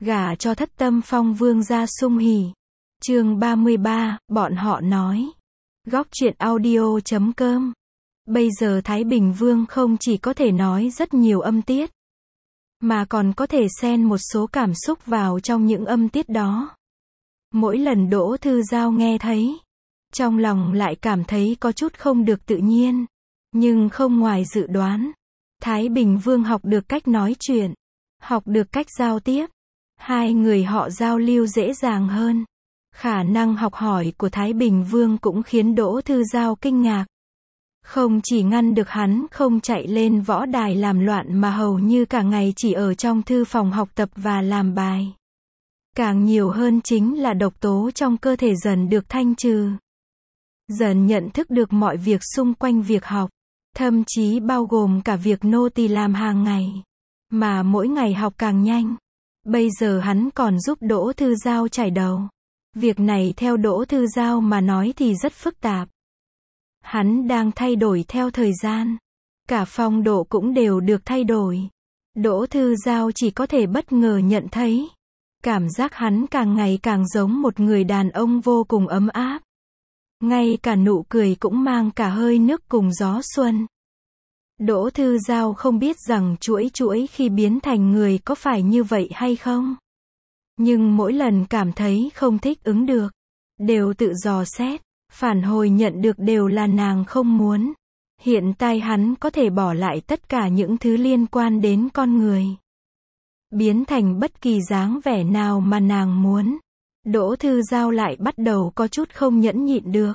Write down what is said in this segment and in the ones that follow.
gả cho Thất Tâm Phong vương gia Sung Hỉ. Chương 33, bọn họ nói. Góc truyện audio.com. Bây giờ Thái Bình Vương không chỉ có thể nói rất nhiều âm tiết, mà còn có thể xen một số cảm xúc vào trong những âm tiết đó. Mỗi lần Đỗ Thư Giao nghe thấy, trong lòng lại cảm thấy có chút không được tự nhiên. Nhưng không ngoài dự đoán, Thái Bình Vương học được cách nói chuyện, học được cách giao tiếp. Hai người họ giao lưu dễ dàng hơn. Khả năng học hỏi của Thái Bình Vương cũng khiến Đỗ Thư Giao kinh ngạc. Không chỉ ngăn được hắn không chạy lên võ đài làm loạn mà hầu như cả ngày chỉ ở trong thư phòng học tập và làm bài. Càng nhiều hơn chính là độc tố trong cơ thể dần được thanh trừ. Dần nhận thức được mọi việc xung quanh việc học, thậm chí bao gồm cả việc nô tỳ làm hàng ngày. Mà mỗi ngày học càng nhanh. Bây giờ hắn còn giúp Đỗ Thư Giao chải đầu. Việc này theo Đỗ Thư Giao mà nói thì rất phức tạp. Hắn đang thay đổi theo thời gian. Cả phong độ cũng đều được thay đổi. Đỗ Thư Giao chỉ có thể bất ngờ nhận thấy. Cảm giác hắn càng ngày càng giống một người đàn ông vô cùng ấm áp. Ngay cả nụ cười cũng mang cả hơi nước cùng gió xuân. Đỗ Thư Giao không biết rằng chuỗi khi biến thành người có phải như vậy hay không. Nhưng mỗi lần cảm thấy không thích ứng được, đều tự dò xét, phản hồi nhận được đều là nàng không muốn. Hiện tại hắn có thể bỏ lại tất cả những thứ liên quan đến con người, biến thành bất kỳ dáng vẻ nào mà nàng muốn. Đỗ Thư Giao lại bắt đầu có chút không nhẫn nhịn được.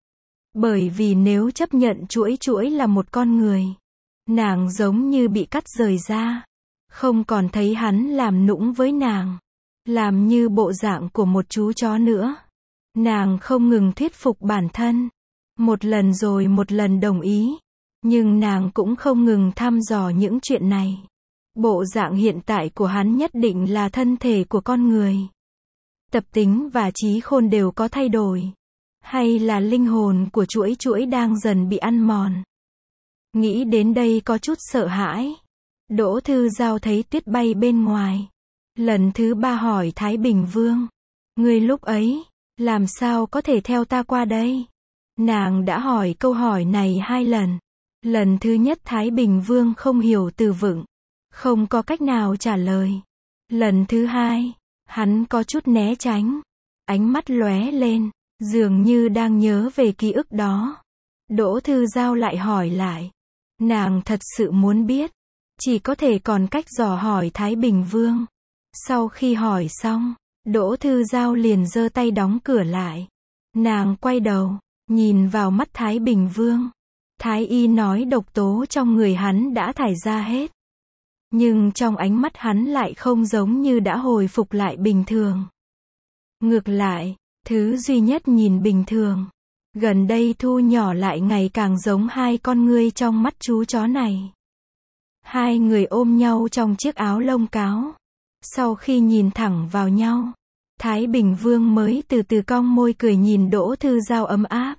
Bởi vì nếu chấp nhận chuỗi là một con người, nàng giống như bị cắt rời ra. Không còn thấy hắn làm nũng với nàng, làm như bộ dạng của một chú chó nữa. Nàng không ngừng thuyết phục bản thân, một lần rồi một lần đồng ý. Nhưng nàng cũng không ngừng thăm dò những chuyện này. Bộ dạng hiện tại của hắn nhất định là thân thể của con người. Tập tính và trí khôn đều có thay đổi. Hay là linh hồn của chuỗi đang dần bị ăn mòn. Nghĩ đến đây có chút sợ hãi. Đỗ Thư Giao thấy tuyết bay bên ngoài. Lần thứ 3 hỏi Thái Bình Vương. Ngươi lúc ấy, làm sao có thể theo ta qua đây? Nàng đã hỏi câu hỏi này 2 lần. Lần thứ nhất Thái Bình Vương không hiểu từ vựng, không có cách nào trả lời. Lần thứ 2, hắn có chút né tránh. Ánh mắt lóe lên, dường như đang nhớ về ký ức đó. Đỗ Thư Giao lại hỏi lại. Nàng thật sự muốn biết. Chỉ có thể còn cách dò hỏi Thái Bình Vương. Sau khi hỏi xong, Đỗ Thư Giao liền giơ tay đóng cửa lại. Nàng quay đầu, nhìn vào mắt Thái Bình Vương. Thái y nói độc tố trong người hắn đã thải ra hết. Nhưng trong ánh mắt hắn lại không giống như đã hồi phục lại bình thường. Ngược lại, thứ duy nhất nhìn bình thường, gần đây thu nhỏ lại ngày càng giống hai con ngươi trong mắt chú chó này. Hai người ôm nhau trong chiếc áo lông cáo. Sau khi nhìn thẳng vào nhau, Thái Bình Vương mới từ từ cong môi cười nhìn Đỗ Thư Giao ấm áp.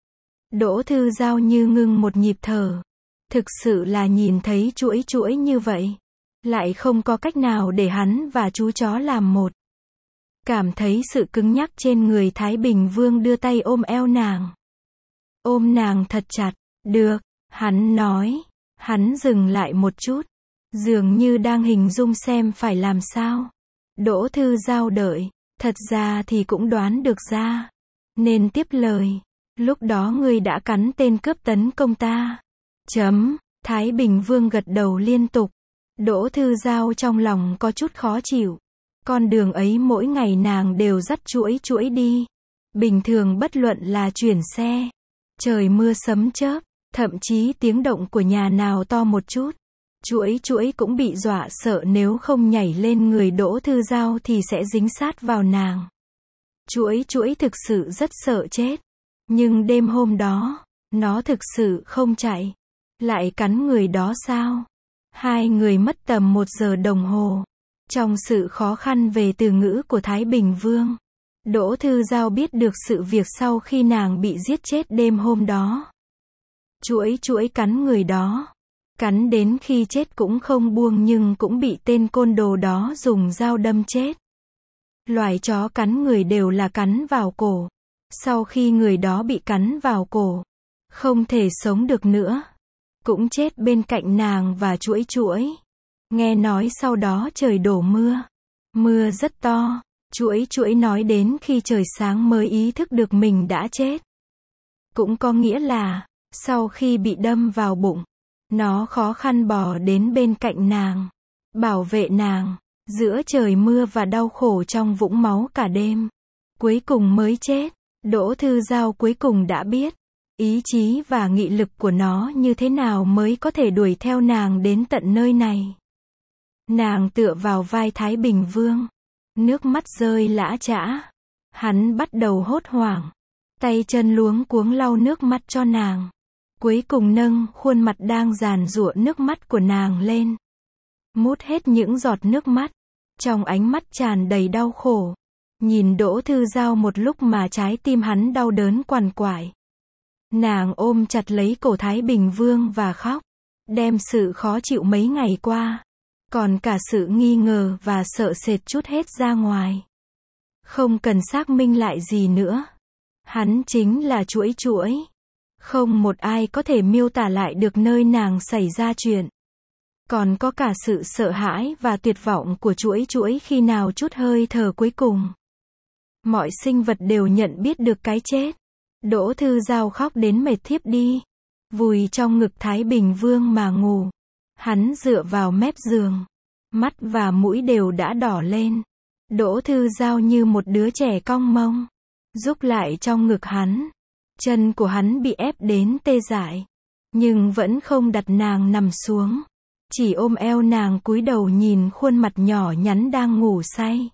Đỗ Thư Giao như ngưng một nhịp thở. Thực sự là nhìn thấy chuỗi như vậy, lại không có cách nào để hắn và chú chó làm một. Cảm thấy sự cứng nhắc trên người Thái Bình Vương đưa tay ôm eo nàng. Ôm nàng thật chặt. Được, hắn nói. Hắn dừng lại một chút, dường như đang hình dung xem phải làm sao. Đỗ Thư Giao đợi, thật ra thì cũng đoán được ra. Nên tiếp lời. Lúc đó ngươi đã cắn tên cướp tấn công ta. Thái Bình Vương gật đầu liên tục. Đỗ Thư Giao trong lòng có chút khó chịu. Con đường ấy mỗi ngày nàng đều dắt chuỗi đi. Bình thường bất luận là chuyển xe, trời mưa sấm chớp, thậm chí tiếng động của nhà nào to một chút, chuỗi cũng bị dọa sợ, nếu không nhảy lên người Đỗ Thư Giao thì sẽ dính sát vào nàng. Chuỗi thực sự rất sợ chết. Nhưng đêm hôm đó, nó thực sự không chạy. Lại cắn người đó sao? Hai người mất tầm 1 giờ đồng hồ. Trong sự khó khăn về từ ngữ của Thái Bình Vương, Đỗ Thư Giao biết được sự việc sau khi nàng bị giết chết đêm hôm đó. Chuỗi cắn người đó. Cắn đến khi chết cũng không buông, nhưng cũng bị tên côn đồ đó dùng dao đâm chết. Loài chó cắn người đều là cắn vào cổ. Sau khi người đó bị cắn vào cổ, không thể sống được nữa, cũng chết bên cạnh nàng và chuỗi chuỗi. Nghe nói sau đó trời đổ mưa. Mưa rất to. Chuỗi chuỗi nói đến khi trời sáng mới ý thức được mình đã chết. Cũng có nghĩa là, sau khi bị đâm vào bụng, nó khó khăn bò đến bên cạnh nàng, bảo vệ nàng, giữa trời mưa và đau khổ trong vũng máu cả đêm. Cuối cùng mới chết. Đỗ Thư Giao cuối cùng đã biết, ý chí và nghị lực của nó như thế nào mới có thể đuổi theo nàng đến tận nơi này. Nàng tựa vào vai Thái Bình Vương. Nước mắt rơi lã chã. Hắn bắt đầu hốt hoảng. Tay chân luống cuống lau nước mắt cho nàng. Cuối cùng nâng khuôn mặt đang giàn giụa nước mắt của nàng lên. Mút hết những giọt nước mắt. Trong ánh mắt tràn đầy đau khổ. Nhìn Đỗ Thư Giao một lúc mà trái tim hắn đau đớn quằn quại. Nàng ôm chặt lấy cổ Thái Bình Vương và khóc. Đem sự khó chịu mấy ngày qua, còn cả sự nghi ngờ và sợ sệt trút hết ra ngoài. Không cần xác minh lại gì nữa. Hắn chính là chuỗi chuỗi. Không một ai có thể miêu tả lại được nơi nàng xảy ra chuyện. Còn có cả sự sợ hãi và tuyệt vọng của chuỗi chuỗi khi nào chút hơi thở cuối cùng. Mọi sinh vật đều nhận biết được cái chết. Đỗ Thư Giao khóc đến mệt thiếp đi. Vùi trong ngực Thái Bình Vương mà ngủ. Hắn dựa vào mép giường. Mắt và mũi đều đã đỏ lên. Đỗ Thư Giao như một đứa trẻ cong mông, rúc lại trong ngực hắn. Chân của hắn bị ép đến tê dại. Nhưng vẫn không đặt nàng nằm xuống. Chỉ ôm eo nàng cúi đầu nhìn khuôn mặt nhỏ nhắn đang ngủ say.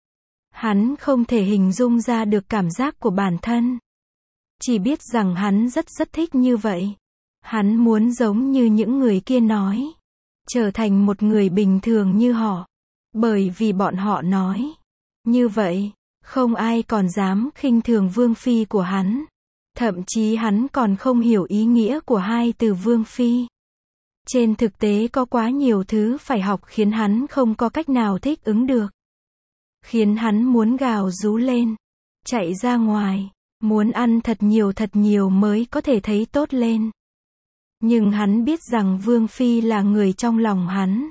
Hắn không thể hình dung ra được cảm giác của bản thân. Chỉ biết rằng hắn rất thích như vậy. Hắn muốn giống như những người kia nói. Trở thành một người bình thường như họ. Bởi vì bọn họ nói. Như vậy, không ai còn dám khinh thường vương phi của hắn. Thậm chí hắn còn không hiểu ý nghĩa của hai từ vương phi. Trên thực tế có quá nhiều thứ phải học khiến hắn không có cách nào thích ứng được. Khiến hắn muốn gào rú lên. Chạy ra ngoài. Muốn ăn thật nhiều mới có thể thấy tốt lên. Nhưng hắn biết rằng Vương Phi là người trong lòng hắn.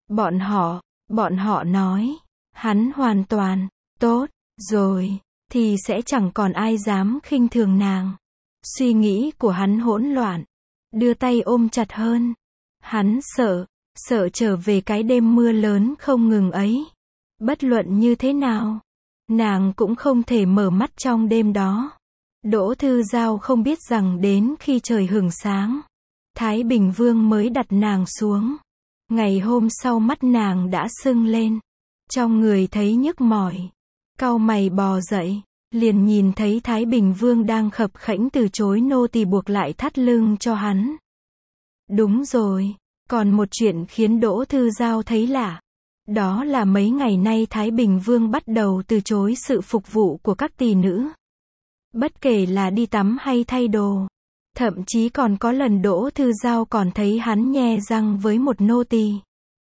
Bọn họ nói, hắn hoàn toàn, tốt, rồi, thì sẽ chẳng còn ai dám khinh thường nàng. Suy nghĩ của hắn hỗn loạn, đưa tay ôm chặt hơn. Hắn sợ trở về cái đêm mưa lớn không ngừng ấy. Bất luận như thế nào, nàng cũng không thể mở mắt trong đêm đó. Đỗ Thư Giao không biết rằng đến khi trời hửng sáng, Thái Bình Vương mới đặt nàng xuống. Ngày hôm sau mắt nàng đã sưng lên. Trong người thấy nhức mỏi. Cau mày bò dậy. Liền nhìn thấy Thái Bình Vương đang khập khẽnh từ chối nô tỳ buộc lại thắt lưng cho hắn. Đúng rồi. Còn một chuyện khiến Đỗ Thư Giao thấy lạ. Đó là mấy ngày nay Thái Bình Vương bắt đầu từ chối sự phục vụ của các tỳ nữ. Bất kể là đi tắm hay thay đồ. Thậm chí còn có lần Đỗ Thư Giao còn thấy hắn nhe răng với một nô tỳ.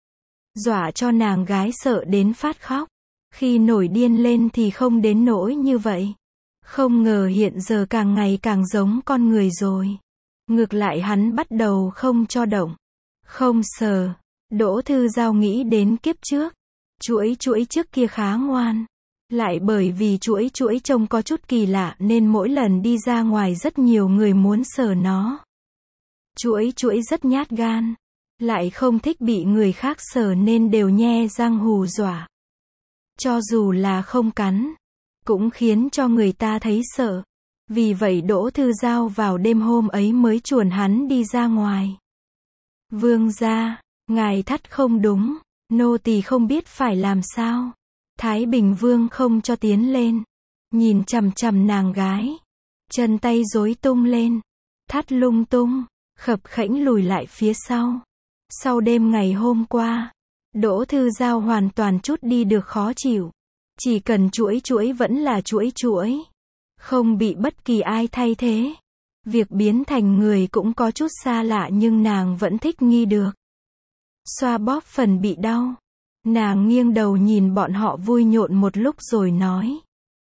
Dọa cho nàng gái sợ đến phát khóc. Khi nổi điên lên thì không đến nỗi như vậy. Không ngờ hiện giờ càng ngày càng giống con người rồi. Ngược lại hắn bắt đầu không cho động. Không sờ. Đỗ Thư Giao nghĩ đến kiếp trước. Chuỗi trước kia khá ngoan. Lại bởi vì chuỗi trông có chút kỳ lạ nên mỗi lần đi ra ngoài rất nhiều người muốn sờ nó. Chuỗi rất nhát gan. Lại không thích bị người khác sờ nên đều nhe răng hù dọa. Cho dù là không cắn, cũng khiến cho người ta thấy sợ. Vì vậy Đỗ Thư Giao vào đêm hôm ấy mới chuồn hắn đi ra ngoài. Vương gia, ngài thắt không đúng, nô tỳ không biết phải làm sao. Thái Bình Vương không cho tiến lên. Nhìn chằm chằm nàng gái. Chân tay rối tung lên. Thắt lung tung. Khập khẽnh lùi lại phía sau. Sau đêm ngày hôm qua, Đỗ Thư Giao hoàn toàn trút đi được khó chịu. Chỉ cần chuỗi vẫn là chuỗi. Không bị bất kỳ ai thay thế. Việc biến thành người cũng có chút xa lạ nhưng nàng vẫn thích nghi được. Xoa bóp phần bị đau. Nàng nghiêng đầu nhìn bọn họ vui nhộn một lúc rồi nói.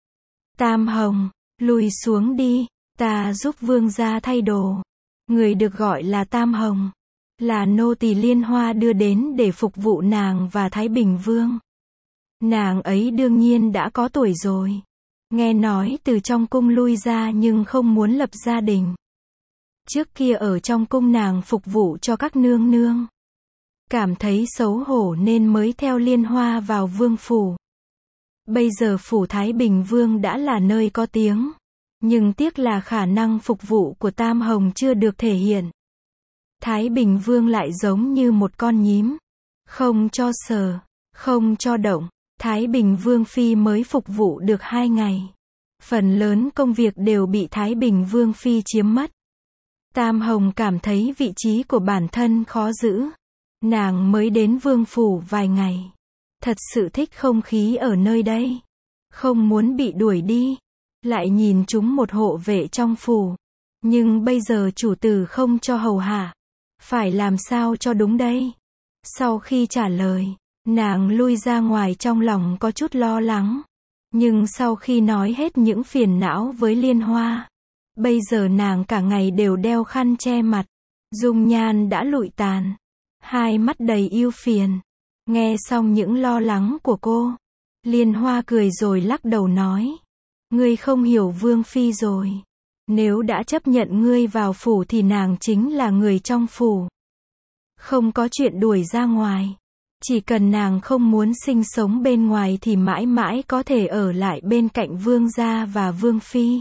Tam Hồng, lùi xuống đi, ta giúp vương gia thay đồ. Người được gọi là Tam Hồng, là nô tỳ Liên Hoa đưa đến để phục vụ nàng và Thái Bình Vương. Nàng ấy đương nhiên đã có tuổi rồi. Nghe nói từ trong cung lui ra nhưng không muốn lập gia đình. Trước kia ở trong cung nàng phục vụ cho các nương nương. Cảm thấy xấu hổ nên mới theo Liên Hoa vào vương phủ. Bây giờ phủ Thái Bình Vương đã là nơi có tiếng. Nhưng tiếc là khả năng phục vụ của Tam Hồng chưa được thể hiện. Thái Bình Vương lại giống như một con nhím. Không cho sờ, không cho động. Thái Bình Vương Phi mới phục vụ được 2 ngày. Phần lớn công việc đều bị Thái Bình Vương Phi chiếm mất. Tam Hồng cảm thấy vị trí của bản thân khó giữ. Nàng mới đến vương phủ vài ngày. Thật sự thích không khí ở nơi đây. Không muốn bị đuổi đi. Lại nhìn chúng một hộ vệ trong phủ. Nhưng bây giờ chủ tử không cho hầu hạ. Phải làm sao cho đúng đây? Sau khi trả lời, nàng lui ra ngoài trong lòng có chút lo lắng. Nhưng sau khi nói hết những phiền não với Liên Hoa, bây giờ nàng cả ngày đều đeo khăn che mặt. Dung nhan đã lụi tàn. Hai mắt đầy ưu phiền. Nghe xong những lo lắng của cô, Liên Hoa cười rồi lắc đầu nói. Ngươi không hiểu Vương Phi rồi. Nếu đã chấp nhận ngươi vào phủ thì nàng chính là người trong phủ. Không có chuyện đuổi ra ngoài. Chỉ cần nàng không muốn sinh sống bên ngoài thì mãi mãi có thể ở lại bên cạnh Vương gia và Vương Phi.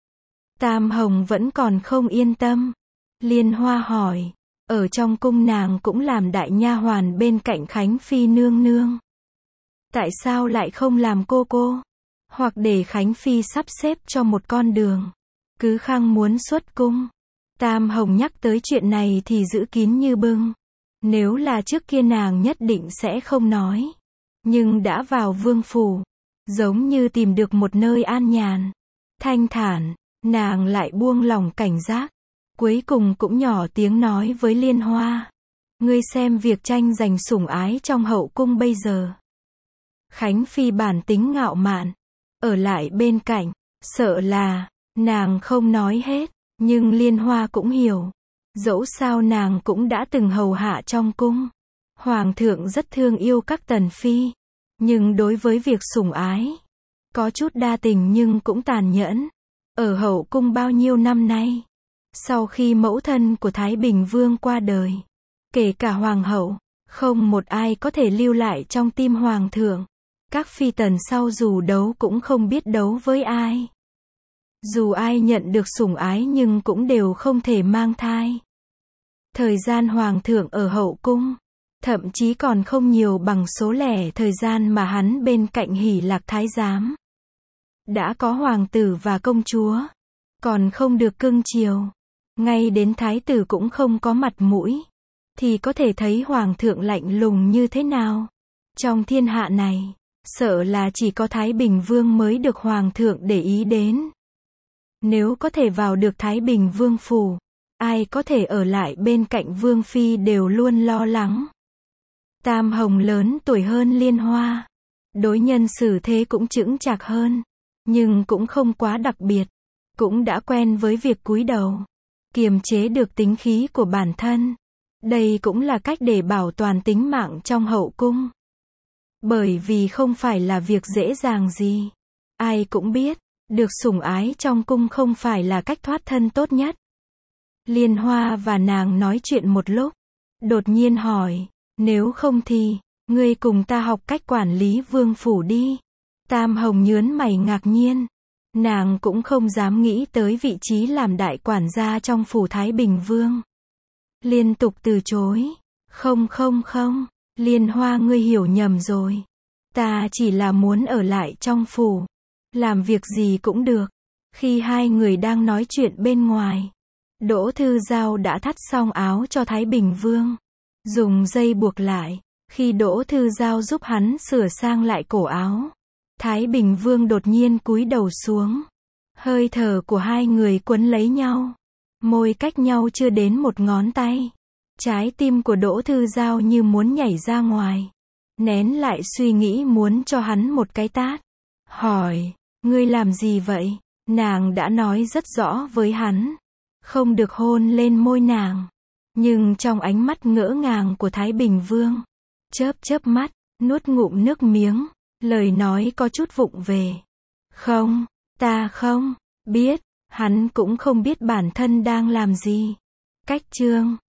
Tam Hồng vẫn còn không yên tâm. Liên Hoa hỏi. Ở trong cung nàng cũng làm đại nha hoàn bên cạnh Khánh Phi nương nương. Tại sao lại không làm cô? Hoặc để Khánh Phi sắp xếp cho một con đường. Cứ khăng muốn xuất cung. Tam Hồng nhắc tới chuyện này thì giữ kín như bưng. Nếu là trước kia nàng nhất định sẽ không nói. Nhưng đã vào vương phủ, giống như tìm được một nơi an nhàn, thanh thản, nàng lại buông lỏng cảnh giác. Cuối cùng cũng nhỏ tiếng nói với Liên Hoa. Ngươi xem việc tranh giành sủng ái trong hậu cung bây giờ. Khánh Phi bản tính ngạo mạn, ở lại bên cạnh, sợ là, nàng không nói hết, nhưng Liên Hoa cũng hiểu. Dẫu sao nàng cũng đã từng hầu hạ trong cung. Hoàng thượng rất thương yêu các tần phi. Nhưng đối với việc sủng ái, có chút đa tình nhưng cũng tàn nhẫn. Ở hậu cung bao nhiêu năm nay, sau khi mẫu thân của Thái Bình Vương qua đời, kể cả hoàng hậu, không một ai có thể lưu lại trong tim hoàng thượng. Các phi tần sau dù đấu cũng không biết đấu với ai. Dù ai nhận được sủng ái nhưng cũng đều không thể mang thai. Thời gian hoàng thượng ở hậu cung, thậm chí còn không nhiều bằng số lẻ thời gian mà hắn bên cạnh Hỷ Lạc thái giám. Đã có hoàng tử và công chúa, còn không được cưng chiều. Ngay đến thái tử cũng không có mặt mũi. Thì có thể thấy hoàng thượng lạnh lùng như thế nào. Trong thiên hạ này, sợ là chỉ có Thái Bình Vương mới được hoàng thượng để ý đến. Nếu có thể vào được Thái Bình Vương phủ, ai có thể ở lại bên cạnh Vương Phi đều luôn lo lắng. Tam Hồng lớn tuổi hơn Liên Hoa. Đối nhân xử thế cũng chững chạc hơn. Nhưng cũng không quá đặc biệt. Cũng đã quen với việc cúi đầu. Kiềm chế được tính khí của bản thân. Đây cũng là cách để bảo toàn tính mạng trong hậu cung. Bởi vì không phải là việc dễ dàng gì. Ai cũng biết, được sủng ái trong cung không phải là cách thoát thân tốt nhất. Liên Hoa và nàng nói chuyện một lúc. Đột nhiên hỏi, nếu không thì, ngươi cùng ta học cách quản lý vương phủ đi. Tam Hồng nhớn mày ngạc nhiên. Nàng cũng không dám nghĩ tới vị trí làm đại quản gia trong phủ Thái Bình Vương. Liên tục từ chối. Không, Liên Hoa ngươi hiểu nhầm rồi. Ta chỉ là muốn ở lại trong phủ. Làm việc gì cũng được. Khi hai người đang nói chuyện bên ngoài, Đỗ Thư Giao đã thắt xong áo cho Thái Bình Vương. Dùng dây buộc lại. Khi Đỗ Thư Giao giúp hắn sửa sang lại cổ áo, Thái Bình Vương đột nhiên cúi đầu xuống. Hơi thở của hai người quấn lấy nhau. Môi cách nhau chưa đến một ngón tay. Trái tim của Đỗ Thư Giao như muốn nhảy ra ngoài. nén lại suy nghĩ muốn cho hắn một cái tát. Hỏi, ngươi làm gì vậy? Nàng đã nói rất rõ với hắn, không được hôn lên môi nàng. Nhưng trong ánh mắt ngỡ ngàng của Thái Bình Vương, chớp chớp mắt, nuốt ngụm nước miếng, lời nói có chút vụng về. Không, ta không biết, hắn cũng không biết bản thân đang làm gì. Cách chương